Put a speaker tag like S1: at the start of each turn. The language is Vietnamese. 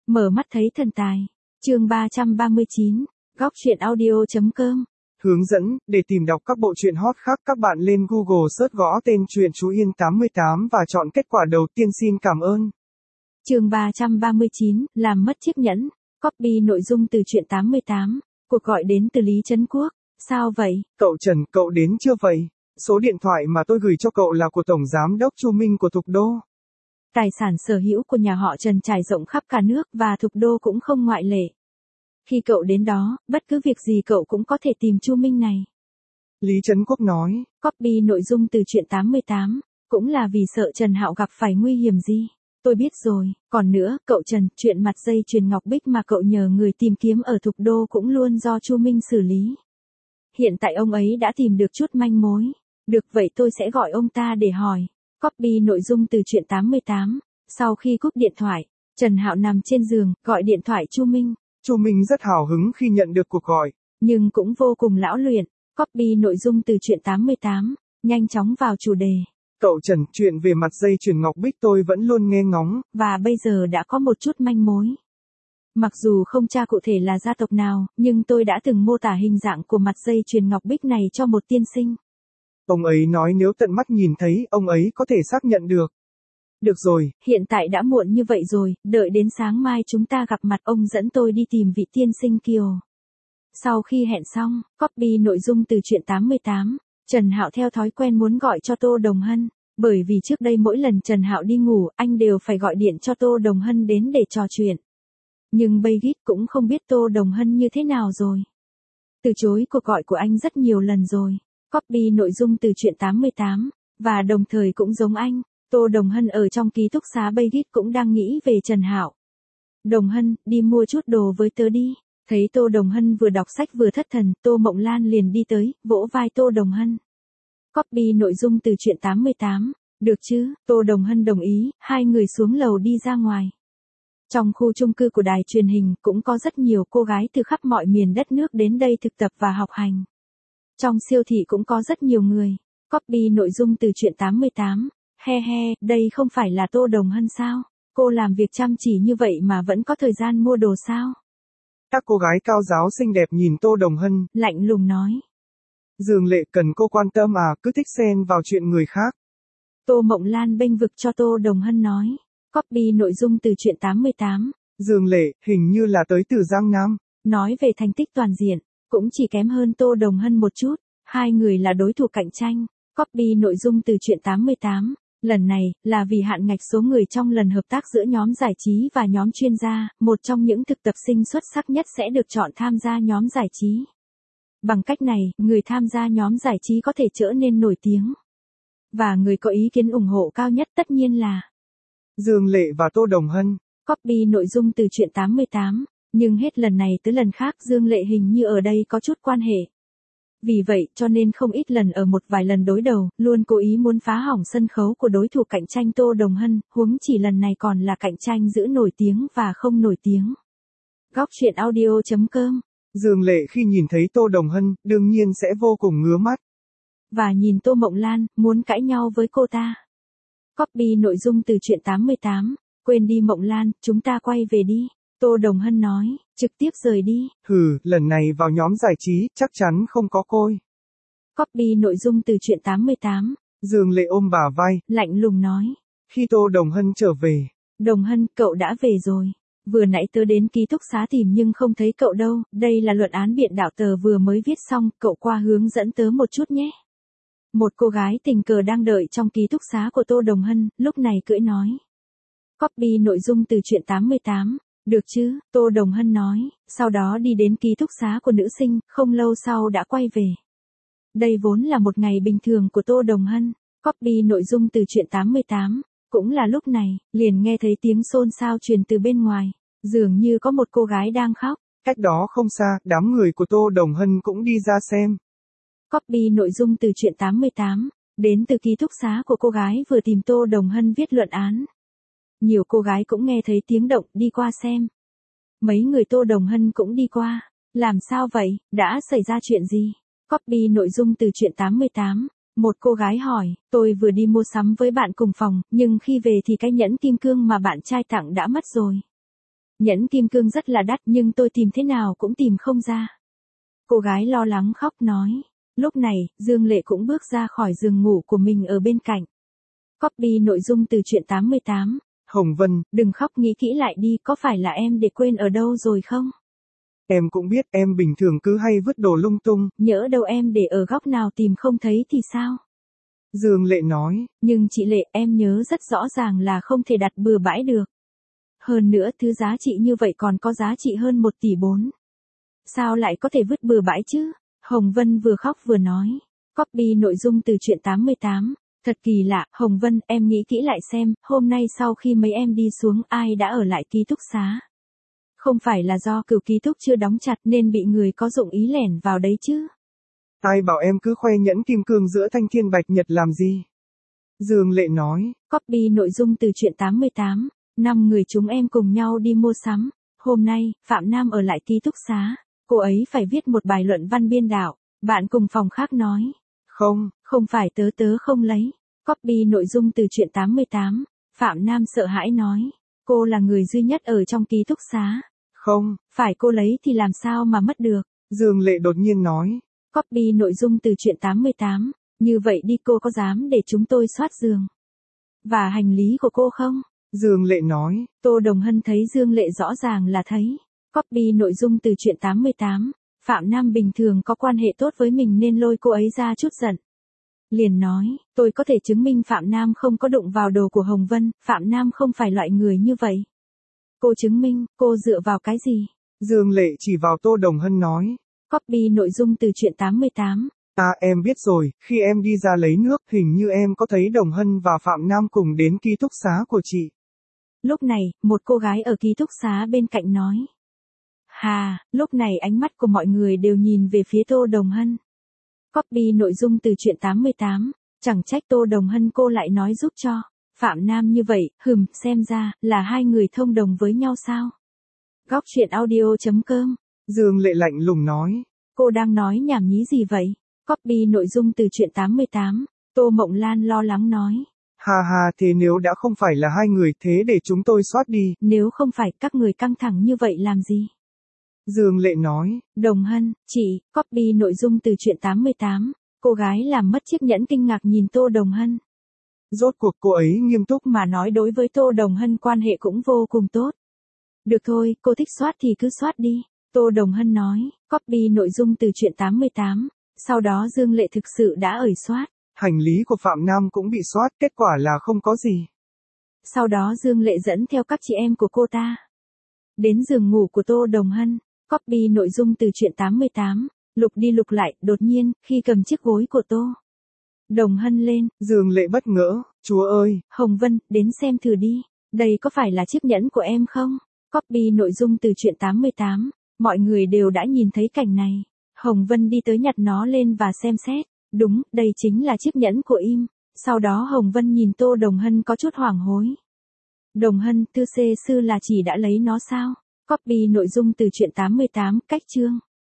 S1: Mở mắt thấy thần tài. Chương 339, góc truyện audio.com.
S2: Hướng dẫn, để tìm đọc các bộ truyện hot khác các bạn lên Google search gõ tên truyện Chú Yên 88 và chọn kết quả đầu tiên xin cảm ơn.
S1: Chương 339, làm mất chiếc nhẫn. Copy nội dung từ truyện 88. Cuộc gọi đến từ Lý Trấn Quốc. Sao vậy?
S2: Cậu Trần, cậu đến chưa vậy? Số điện thoại mà tôi gửi cho cậu là của Tổng Giám đốc Chu Minh của Thục Đô.
S1: Tài sản sở hữu của nhà họ Trần trải rộng khắp cả nước và Thục Đô cũng không ngoại lệ. Khi cậu đến đó, bất cứ việc gì cậu cũng có thể tìm Chu Minh này.
S2: Lý Trấn Quốc nói.
S1: Copy nội dung từ truyện 88, cũng là vì sợ Trần Hạo gặp phải nguy hiểm gì. Tôi biết rồi, còn nữa, cậu Trần, chuyện mặt dây chuyền ngọc bích mà cậu nhờ người tìm kiếm ở Thục Đô cũng luôn do Chu Minh xử lý. Hiện tại ông ấy đã tìm được chút manh mối. Được vậy tôi sẽ gọi ông ta để hỏi. Copy nội dung từ truyện 88. Sau khi cúp điện thoại, Trần Hạo nằm trên giường, gọi điện thoại Chu Minh.
S2: Chu Minh rất hào hứng khi nhận được cuộc gọi.
S1: Nhưng cũng vô cùng lão luyện. Copy nội dung từ truyện 88. Nhanh chóng vào chủ đề.
S2: Cậu Trần, chuyện về mặt dây chuyền ngọc bích tôi vẫn luôn nghe ngóng.
S1: Và bây giờ đã có một chút manh mối. Mặc dù không tra cụ thể là gia tộc nào, nhưng tôi đã từng mô tả hình dạng của mặt dây chuyền ngọc bích này cho một tiên sinh.
S2: Ông ấy nói nếu tận mắt nhìn thấy, ông ấy có thể xác nhận được. Được rồi.
S1: Hiện tại đã muộn như vậy rồi, đợi đến sáng mai chúng ta gặp mặt ông dẫn tôi đi tìm vị tiên sinh Kiều. Sau khi hẹn xong, copy nội dung từ truyện 88, Trần Hạo theo thói quen muốn gọi cho Tô Đồng Hân, bởi vì trước đây mỗi lần Trần Hạo đi ngủ, anh đều phải gọi điện cho Tô Đồng Hân đến để trò chuyện. Nhưng Beigit cũng không biết Tô Đồng Hân như thế nào rồi. Từ chối cuộc gọi của anh rất nhiều lần rồi. Copy nội dung từ truyện 88, và đồng thời cũng giống anh, Tô Đồng Hân ở trong ký túc xá Beigit cũng đang nghĩ về Trần Hạo. Đồng Hân, đi mua chút đồ với tớ đi. Thấy Tô Đồng Hân vừa đọc sách vừa thất thần, Tô Mộng Lan liền đi tới, vỗ vai Tô Đồng Hân. Copy nội dung từ truyện 88, được chứ, Tô Đồng Hân đồng ý, hai người xuống lầu đi ra ngoài. Trong khu chung cư của đài truyền hình cũng có rất nhiều cô gái từ khắp mọi miền đất nước đến đây thực tập và học hành. Trong siêu thị cũng có rất nhiều người. Copy nội dung từ truyện 88, he he, đây không phải là Tô Đồng Hân sao? Cô làm việc chăm chỉ như vậy mà vẫn có thời gian mua đồ sao?
S2: Các cô gái cao giáo xinh đẹp nhìn Tô Đồng Hân,
S1: lạnh lùng nói.
S2: Dương Lệ, cần cô quan tâm à, cứ thích xen vào chuyện người khác.
S1: Tô Mộng Lan bênh vực cho Tô Đồng Hân nói. Copy nội dung từ truyện 88.
S2: Dương Lệ, hình như là tới từ Giang Nam.
S1: Nói về thành tích toàn diện, cũng chỉ kém hơn Tô Đồng Hân một chút. Hai người là đối thủ cạnh tranh. Copy nội dung từ truyện 88. Lần này, là vì hạn ngạch số người trong lần hợp tác giữa nhóm giải trí và nhóm chuyên gia, một trong những thực tập sinh xuất sắc nhất sẽ được chọn tham gia nhóm giải trí. Bằng cách này, người tham gia nhóm giải trí có thể trở nên nổi tiếng. Và người có ý kiến ủng hộ cao nhất tất nhiên là
S2: Dương Lệ và Tô Đồng Hân.
S1: Copy nội dung từ truyện 88, nhưng hết lần này tới lần khác Dương Lệ hình như ở đây có chút quan hệ. Vì vậy cho nên không ít lần ở một vài lần đối đầu, luôn cố ý muốn phá hỏng sân khấu của đối thủ cạnh tranh Tô Đồng Hân, huống chỉ lần này còn là cạnh tranh giữa nổi tiếng và không nổi tiếng. Góc truyện audio.com.
S2: Dương Lệ khi nhìn thấy Tô Đồng Hân, đương nhiên sẽ vô cùng ngứa mắt.
S1: Và nhìn Tô Mộng Lan, muốn cãi nhau với cô ta. Copy nội dung từ truyện 88, quên đi Mộng Lan, chúng ta quay về đi. Tô Đồng Hân nói, trực tiếp rời đi.
S2: Hừ, lần này vào nhóm giải trí, chắc chắn không có côi.
S1: Copy nội dung từ truyện 88.
S2: Dương Lệ ôm bả vai,
S1: lạnh lùng nói.
S2: Khi Tô Đồng Hân trở về.
S1: Đồng Hân, cậu đã về rồi. Vừa nãy tớ đến ký túc xá tìm nhưng không thấy cậu đâu, đây là luận án biện đạo tớ vừa mới viết xong, cậu qua hướng dẫn tớ một chút nhé. Một cô gái tình cờ đang đợi trong ký túc xá của Tô Đồng Hân, lúc này cưỡi nói. Copy nội dung từ truyện 88, được chứ, Tô Đồng Hân nói, sau đó đi đến ký túc xá của nữ sinh, không lâu sau đã quay về. Đây vốn là một ngày bình thường của Tô Đồng Hân. Copy nội dung từ truyện 88, cũng là lúc này, liền nghe thấy tiếng xôn xao truyền từ bên ngoài, dường như có một cô gái đang khóc.
S2: Cách đó không xa, đám người của Tô Đồng Hân cũng đi ra xem.
S1: Copy nội dung từ truyện 88, đến từ ký túc xá của cô gái vừa tìm Tô Đồng Hân viết luận án. Nhiều cô gái cũng nghe thấy tiếng động, đi qua xem. Mấy người Tô Đồng Hân cũng đi qua. Làm sao vậy, đã xảy ra chuyện gì? Copy nội dung từ truyện 88. Một cô gái hỏi, tôi vừa đi mua sắm với bạn cùng phòng, nhưng khi về thì cái nhẫn kim cương mà bạn trai tặng đã mất rồi. Nhẫn kim cương rất là đắt nhưng tôi tìm thế nào cũng tìm không ra. Cô gái lo lắng khóc nói. Lúc này, Dương Lệ cũng bước ra khỏi giường ngủ của mình ở bên cạnh. Copy nội dung từ truyện 88.
S2: Hồng Vân,
S1: đừng khóc, nghĩ kỹ lại đi, có phải là em để quên ở đâu rồi không?
S2: em cũng biết em bình thường cứ hay vứt đồ lung tung.
S1: Nhỡ đâu em để ở góc nào tìm không thấy thì sao?
S2: Dương Lệ nói.
S1: Nhưng chị Lệ, em nhớ rất rõ ràng là không thể đặt bừa bãi được. Hơn nữa thứ giá trị như vậy còn có giá trị hơn 1 tỷ 4. Sao lại có thể vứt bừa bãi chứ? Hồng Vân vừa khóc vừa nói. Copy nội dung từ truyện 88. Thật kỳ lạ, Hồng Vân, em nghĩ kỹ lại xem, hôm nay sau khi mấy em đi xuống ai đã ở lại ký túc xá? Không phải là do cửu ký túc chưa đóng chặt nên bị người có dụng ý lẻn vào đấy chứ?
S2: Ai bảo em cứ khoe nhẫn kim cương giữa thanh thiên bạch nhật làm gì? Dương Lệ nói.
S1: Copy nội dung từ truyện 88. 5 người chúng em cùng nhau đi mua sắm. Hôm nay, Phạm Nam ở lại ký túc xá. Cô ấy phải viết một bài luận văn biên đạo. Bạn cùng phòng khác nói. Không phải tớ không lấy. Copy nội dung từ truyện 88. Phạm Nam sợ hãi nói. Cô là người duy nhất ở trong ký túc xá.
S2: Không.
S1: Phải cô lấy thì làm sao mà mất được.
S2: Dương Lệ đột nhiên nói.
S1: Copy nội dung từ truyện 88. Như vậy đi, cô có dám để chúng tôi soát giường và hành lý của cô không?
S2: Dương Lệ nói.
S1: Tô Đồng Hân thấy Dương Lệ rõ ràng là thấy. Copy nội dung từ truyện 88. Phạm Nam bình thường có quan hệ tốt với mình nên lôi cô ấy ra chút giận. Liền nói, tôi có thể chứng minh Phạm Nam không có đụng vào đồ của Hồng Vân, Phạm Nam không phải loại người như vậy. Cô chứng minh, cô dựa vào cái gì?
S2: Dương Lệ chỉ vào Tô Đồng Hân nói.
S1: Copy nội dung từ truyện 88.
S2: Em biết rồi, khi em đi ra lấy nước, hình như em có thấy Đồng Hân và Phạm Nam cùng đến ký túc xá của chị.
S1: Lúc này, một cô gái ở ký túc xá bên cạnh nói. Hà, lúc này ánh mắt của mọi người đều nhìn về phía Tô Đồng Hân. Copy nội dung từ truyện 88. Chẳng trách Tô Đồng Hân cô lại nói giúp cho Phạm Nam như vậy, xem ra là hai người thông đồng với nhau sao? Góc truyện audio.com.
S2: Dương Lệ lạnh lùng nói.
S1: Cô đang nói nhảm nhí gì vậy? Copy nội dung từ truyện 88. Tô Mộng Lan lo lắng nói.
S2: Ha, thế nếu đã không phải là hai người thế để chúng tôi soát đi.
S1: Nếu không phải các người căng thẳng như vậy làm gì?
S2: Dương Lệ nói.
S1: Đồng Hân, chị, copy nội dung từ truyện 88. Cô gái làm mất chiếc nhẫn kinh ngạc nhìn Tô Đồng Hân.
S2: Rốt cuộc cô ấy nghiêm túc
S1: mà nói đối với Tô Đồng Hân quan hệ cũng vô cùng tốt. Được thôi, cô thích soát thì cứ soát đi. Tô Đồng Hân nói, copy nội dung từ truyện 88. Sau đó Dương Lệ thực sự đã ởi soát.
S2: Hành lý của Phạm Nam cũng bị soát, kết quả là không có gì.
S1: Sau đó Dương Lệ dẫn theo các chị em của cô ta đến giường ngủ của Tô Đồng Hân. Copy nội dung từ truyện 88. Lục đi lục lại, đột nhiên, khi cầm chiếc gối của Tô Đồng Hân lên,
S2: Dương Lệ bất ngỡ, chúa ơi.
S1: Hồng Vân, đến xem thử đi. Đây có phải là chiếc nhẫn của em không? Copy nội dung từ truyện 88. Mọi người đều đã nhìn thấy cảnh này. Hồng Vân đi tới nhặt nó lên và xem xét. Đúng, đây chính là chiếc nhẫn của im. Sau đó Hồng Vân nhìn Tô Đồng Hân có chút hoảng hối. Đồng Hân, tư xê sư là chỉ đã lấy nó sao? Copy nội dung từ truyện 88, cách chương.